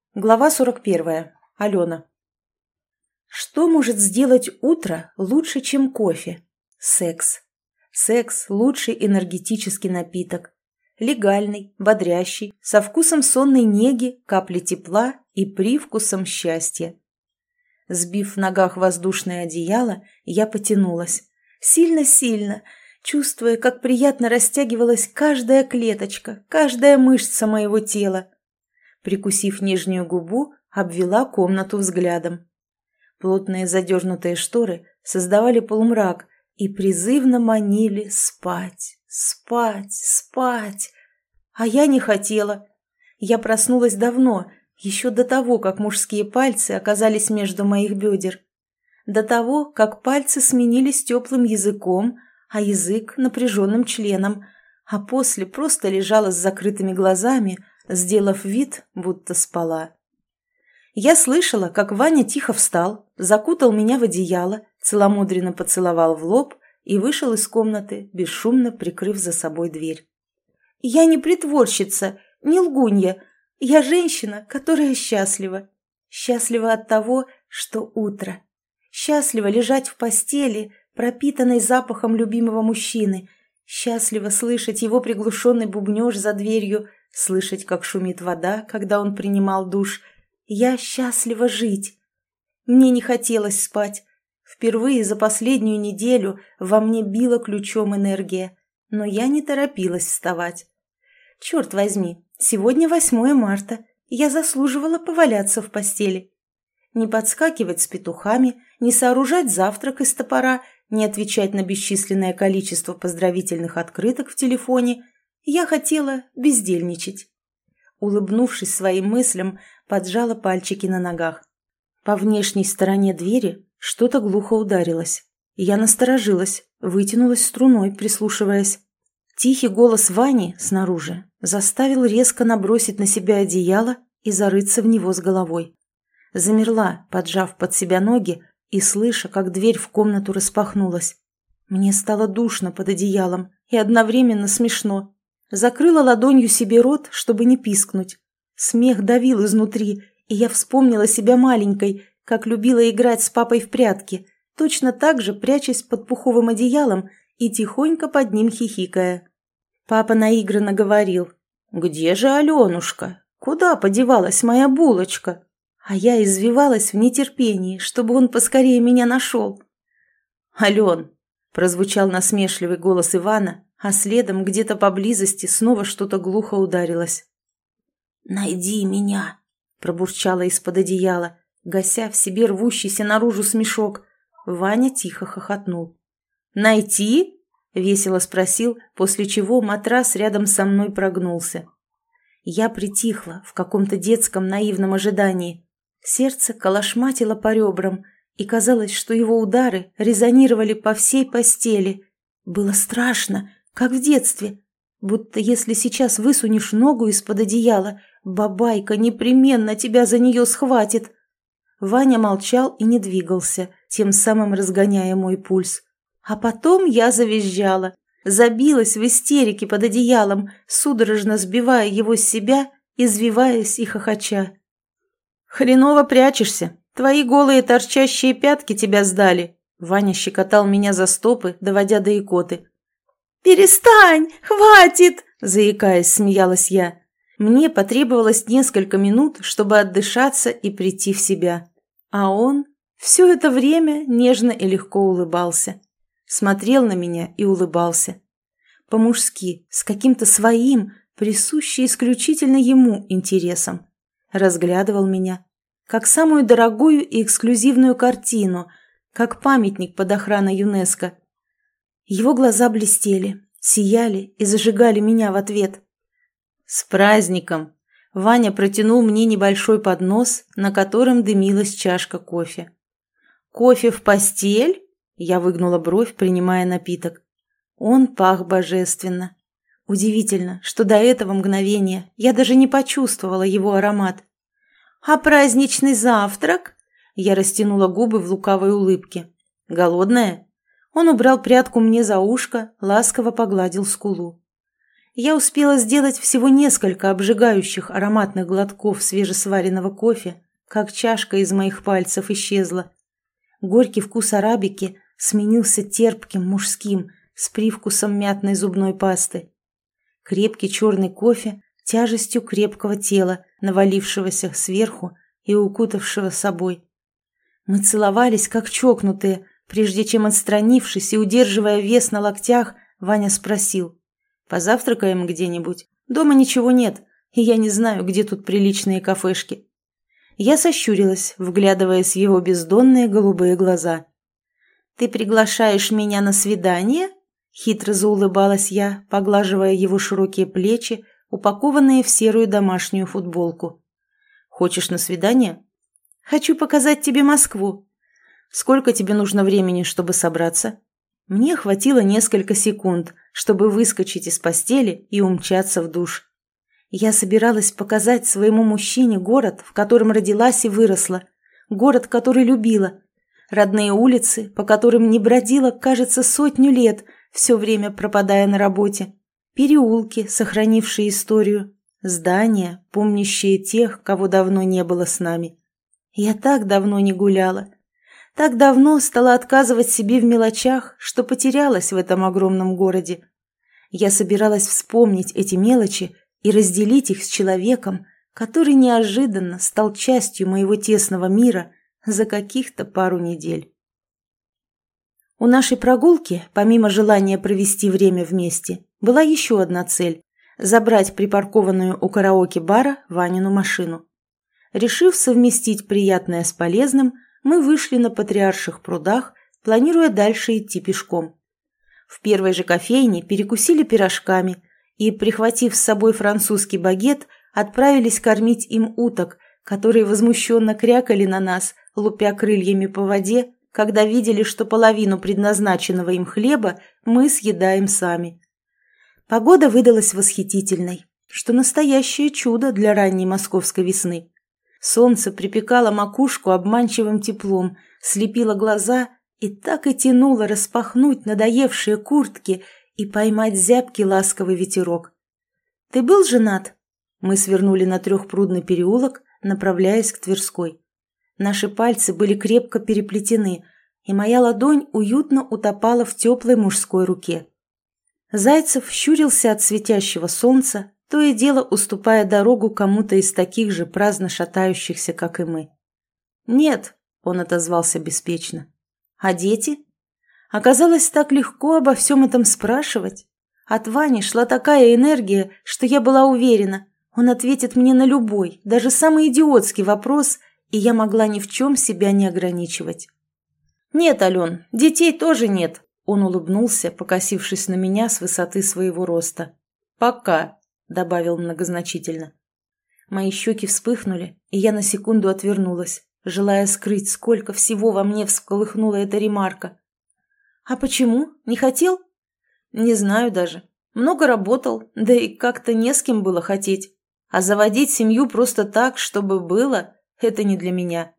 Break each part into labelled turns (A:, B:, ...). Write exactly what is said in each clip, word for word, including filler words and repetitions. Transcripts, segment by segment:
A: Глава сорок первая. Алена. Что может сделать утро лучше, чем кофе? Секс. Секс – лучший энергетический напиток. Легальный, бодрящий, со вкусом сонной неги, капли тепла и привкусом счастья. Сбив в ногах воздушное одеяло, я потянулась. Сильно-сильно, чувствуя, как приятно растягивалась каждая клеточка, каждая мышца моего тела. Прикусив нижнюю губу, обвела комнату взглядом. Плотные задернутые шторы создавали полумрак и призывно манили спать, спать, спать. А я не хотела. Я проснулась давно, еще до того, как мужские пальцы оказались между моих бедер. До того, как пальцы сменились теплым языком, а язык — напряженным членом, а после просто лежала с закрытыми глазами, сделав вид, будто спала. Я слышала, как Ваня тихо встал, закутал меня в одеяло, целомудренно поцеловал в лоб и вышел из комнаты, бесшумно прикрыв за собой дверь. Я не притворщица, не лгунья. Я женщина, которая счастлива. Счастлива от того, что утро. Счастлива лежать в постели, пропитанной запахом любимого мужчины. Счастлива слышать его приглушенный бубнеж за дверью, слышать, как шумит вода, когда он принимал душ. Я счастлива жить. Мне не хотелось спать. Впервые за последнюю неделю во мне била ключом энергия, но я не торопилась вставать. Черт возьми, сегодня восьмое марта, я заслуживала поваляться в постели. Не подскакивать с петухами, не сооружать завтрак из топора, не отвечать на бесчисленное количество поздравительных открыток в телефоне. Я хотела бездельничать. Улыбнувшись своим мыслям, поджала пальчики на ногах. По внешней стороне двери что-то глухо ударилось. Я насторожилась, вытянулась струной, прислушиваясь. Тихий голос Вани снаружи заставил резко набросить на себя одеяло и зарыться в него с головой. Замерла, поджав под себя ноги и слыша, как дверь в комнату распахнулась. Мне стало душно под одеялом и одновременно смешно. Закрыла ладонью себе рот, чтобы не пискнуть. Смех давил изнутри, и я вспомнила себя маленькой, как любила играть с папой в прятки, точно так же прячась под пуховым одеялом и тихонько под ним хихикая. Папа наигранно говорил: «Где же Аленушка? Куда подевалась моя булочка?» А я извивалась в нетерпении, чтобы он поскорее меня нашел. «Ален!» – прозвучал насмешливый голос Ивана, а следом где-то поблизости снова что-то глухо ударилось. «Найди меня!» – пробурчала из-под одеяла, гася в себе рвущийся наружу смешок. Ваня тихо хохотнул. «Найти?» – весело спросил, после чего матрас рядом со мной прогнулся. Я притихла в каком-то детском наивном ожидании. Сердце колошматило по ребрам, и казалось, что его удары резонировали по всей постели. Было страшно, как в детстве, будто если сейчас высунешь ногу из-под одеяла, бабайка непременно тебя за нее схватит. Ваня молчал и не двигался, тем самым разгоняя мой пульс. А потом я завизжала, забилась в истерике под одеялом, судорожно сбивая его с себя, извиваясь и хохоча. «Хреново прячешься, твои голые торчащие пятки тебя сдали», Ваня щекотал меня за стопы, доводя до икоты. «Перестань! Хватит!» – заикаясь, смеялась я. Мне потребовалось несколько минут, чтобы отдышаться и прийти в себя. А он все это время нежно и легко улыбался. Смотрел на меня и улыбался. По-мужски, с каким-то своим, присущим исключительно ему интересом. Разглядывал меня, как самую дорогую и эксклюзивную картину, как памятник под охраной ЮНЕСКО. Его глаза блестели, сияли и зажигали меня в ответ. «С праздником!» Ваня протянул мне небольшой поднос, на котором дымилась чашка кофе. «Кофе в постель?» Я выгнула бровь, принимая напиток. Он пах божественно. Удивительно, что до этого мгновения я даже не почувствовала его аромат. «А праздничный завтрак?» Я растянула губы в лукавой улыбке. «Голодная?» Он убрал прядку мне за ушко, ласково погладил скулу. Я успела сделать всего несколько обжигающих ароматных глотков свежесваренного кофе, как чашка из моих пальцев исчезла. Горький вкус арабики сменился терпким мужским с привкусом мятной зубной пасты. Крепкий черный кофе тяжестью крепкого тела, навалившегося сверху и укутавшего собой. Мы целовались, как чокнутые, прежде чем, отстранившись и удерживая вес на локтях, Ваня спросил: «Позавтракаем где-нибудь? Дома ничего нет, и я не знаю, где тут приличные кафешки». Я сощурилась, вглядываясь в его бездонные голубые глаза. «Ты приглашаешь меня на свидание?» Хитро заулыбалась я, поглаживая его широкие плечи, упакованные в серую домашнюю футболку. «Хочешь на свидание?» «Хочу показать тебе Москву». «Сколько тебе нужно времени, чтобы собраться?» Мне хватило несколько секунд, чтобы выскочить из постели и умчаться в душ. Я собиралась показать своему мужчине город, в котором родилась и выросла, город, который любила, родные улицы, по которым не бродила, кажется, сотню лет, все время пропадая на работе, переулки, сохранившие историю, здания, помнящие тех, кого давно не было с нами. Я так давно не гуляла, так давно стала отказывать себе в мелочах, что потерялась в этом огромном городе. Я собиралась вспомнить эти мелочи и разделить их с человеком, который неожиданно стал частью моего тесного мира за каких-то пару недель. У нашей прогулки, помимо желания провести время вместе, была еще одна цель – забрать припаркованную у караоке-бара Ванину машину. Решив совместить приятное с полезным, мы вышли на Патриарших прудах, планируя дальше идти пешком. В первой же кофейне перекусили пирожками и, прихватив с собой французский багет, отправились кормить им уток, которые возмущенно крякали на нас, лупя крыльями по воде, когда видели, что половину предназначенного им хлеба мы съедаем сами. Погода выдалась восхитительной, что настоящее чудо для ранней московской весны. Солнце припекало макушку обманчивым теплом, слепило глаза и так и тянуло распахнуть надоевшие куртки и поймать зябкий ласковый ветерок. «Ты был женат?» Мы свернули на трехпрудный переулок, направляясь к Тверской. Наши пальцы были крепко переплетены, и моя ладонь уютно утопала в теплой мужской руке. Зайцев щурился от светящего солнца, то и дело уступая дорогу кому-то из таких же праздно шатающихся, как и мы. «Нет», — он отозвался беспечно. «А дети?» Оказалось так легко обо всем этом спрашивать. От Вани шла такая энергия, что я была уверена, он ответит мне на любой, даже самый идиотский вопрос, и я могла ни в чем себя не ограничивать. «Нет, Ален, детей тоже нет», — он улыбнулся, покосившись на меня с высоты своего роста. «Пока», — добавил многозначительно. Мои щеки вспыхнули, и я на секунду отвернулась, желая скрыть, сколько всего во мне всколыхнула эта ремарка. «А почему? Не хотел?» «Не знаю даже. Много работал, да и как-то не с кем было хотеть. А заводить семью просто так, чтобы было, это не для меня.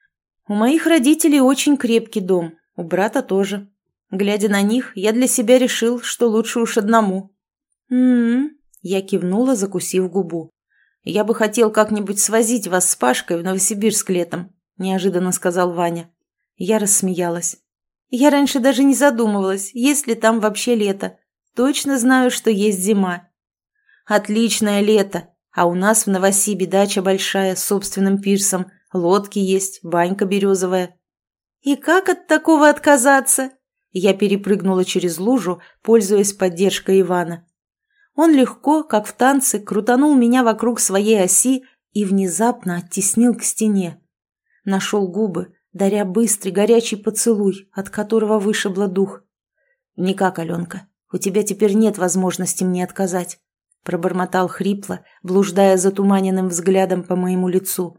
A: У моих родителей очень крепкий дом, у брата тоже. Глядя на них, я для себя решил, что лучше уж одному». «М-м-м», я кивнула, закусив губу. «Я бы хотел как-нибудь свозить вас с Пашкой в Новосибирск летом», – неожиданно сказал Ваня. Я рассмеялась. «Я раньше даже не задумывалась, есть ли там вообще лето. Точно знаю, что есть зима». «Отличное лето, а у нас в Новосибе дача большая с собственным пирсом, лодки есть, банька березовая». «И как от такого отказаться?» Я перепрыгнула через лужу, пользуясь поддержкой Ивана. Он легко, как в танце, крутанул меня вокруг своей оси и внезапно оттеснил к стене. Нашел губы, даря быстрый горячий поцелуй, от которого вышибло дух. «Никак, Аленка, у тебя теперь нет возможности мне отказать», пробормотал хрипло, блуждая затуманенным взглядом по моему лицу.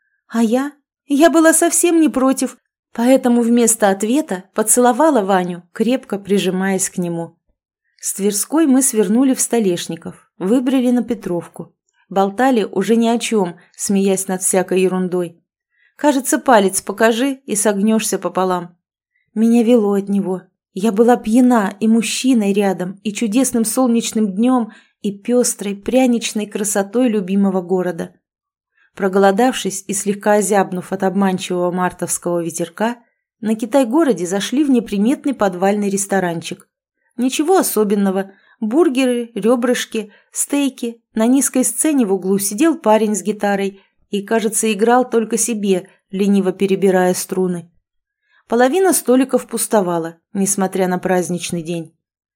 A: А я? Я была совсем не против, поэтому вместо ответа поцеловала Ваню, крепко прижимаясь к нему. С Тверской мы свернули в Столешников, выбрали на Петровку. Болтали уже ни о чем, смеясь над всякой ерундой. Кажется, палец покажи и согнешься пополам. Меня вело от него. Я была пьяна и мужчиной рядом, и чудесным солнечным днем, и пестрой пряничной красотой любимого города. Проголодавшись и слегка озябнув от обманчивого мартовского ветерка, на Китай-городе зашли в неприметный подвальный ресторанчик. Ничего особенного. Бургеры, ребрышки, стейки. На низкой сцене в углу сидел парень с гитарой и, кажется, играл только себе, лениво перебирая струны. Половина столиков пустовала, несмотря на праздничный день.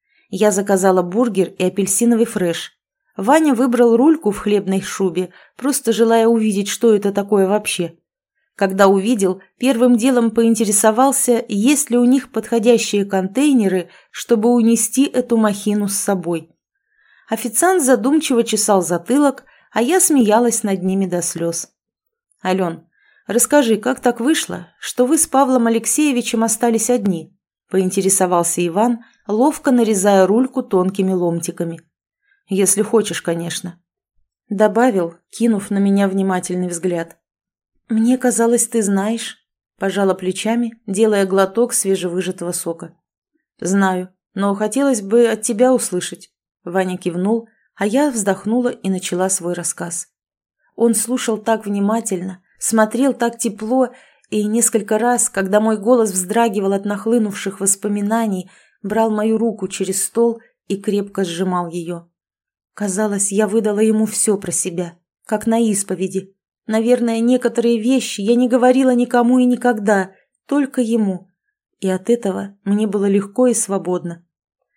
A: Я заказала бургер и апельсиновый фреш. Ваня выбрал рульку в хлебной шубе, просто желая увидеть, что это такое вообще. Когда увидел, первым делом поинтересовался, есть ли у них подходящие контейнеры, чтобы унести эту махину с собой. Официант задумчиво чесал затылок, а я смеялась над ними до слез. «Ален, расскажи, как так вышло, что вы с Павлом Алексеевичем остались одни?» – поинтересовался Иван, ловко нарезая рульку тонкими ломтиками. «Если хочешь, конечно», – добавил, кинув на меня внимательный взгляд. «Мне казалось, ты знаешь», – пожала плечами, делая глоток свежевыжатого сока. «Знаю, но хотелось бы от тебя услышать», – Ваня кивнул, а я вздохнула и начала свой рассказ. Он слушал так внимательно, смотрел так тепло, и несколько раз, когда мой голос вздрагивал от нахлынувших воспоминаний, брал мою руку через стол и крепко сжимал ее. Казалось, я выдала ему все про себя, как на исповеди. Наверное, некоторые вещи я не говорила никому и никогда, только ему. И от этого мне было легко и свободно.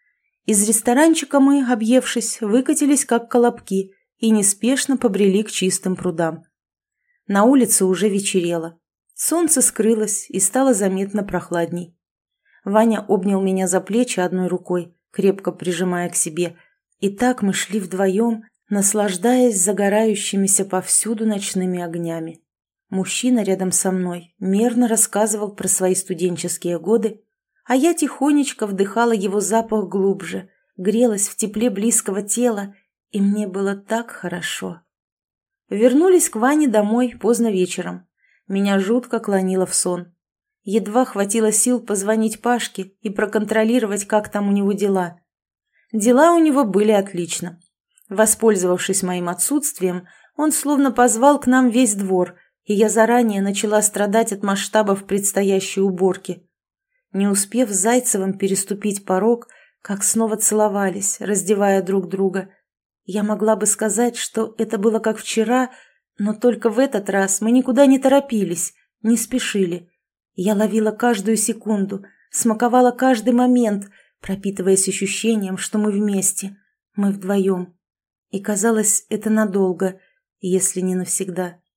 A: Из ресторанчика мы, объевшись, выкатились как колобки и неспешно побрели к чистым прудам. На улице уже вечерело. Солнце скрылось и стало заметно прохладней. Ваня обнял меня за плечи одной рукой, крепко прижимая к себе, и так мы шли вдвоем, наслаждаясь загорающимися повсюду ночными огнями. Мужчина рядом со мной мерно рассказывал про свои студенческие годы, а я тихонечко вдыхала его запах глубже, грелась в тепле близкого тела, и мне было так хорошо. Вернулись к Ване домой поздно вечером. Меня жутко клонило в сон. Едва хватило сил позвонить Пашке и проконтролировать, как там у него дела. Дела у него были отлично. Воспользовавшись моим отсутствием, он словно позвал к нам весь двор, и я заранее начала страдать от масштабов предстоящей уборки. Не успев с Зайцевым переступить порог, как снова целовались, раздевая друг друга. Я могла бы сказать, что это было как вчера, но только в этот раз мы никуда не торопились, не спешили. Я ловила каждую секунду, смаковала каждый момент, пропитываясь ощущением, что мы вместе, мы вдвоем. И казалось, это надолго, если не навсегда.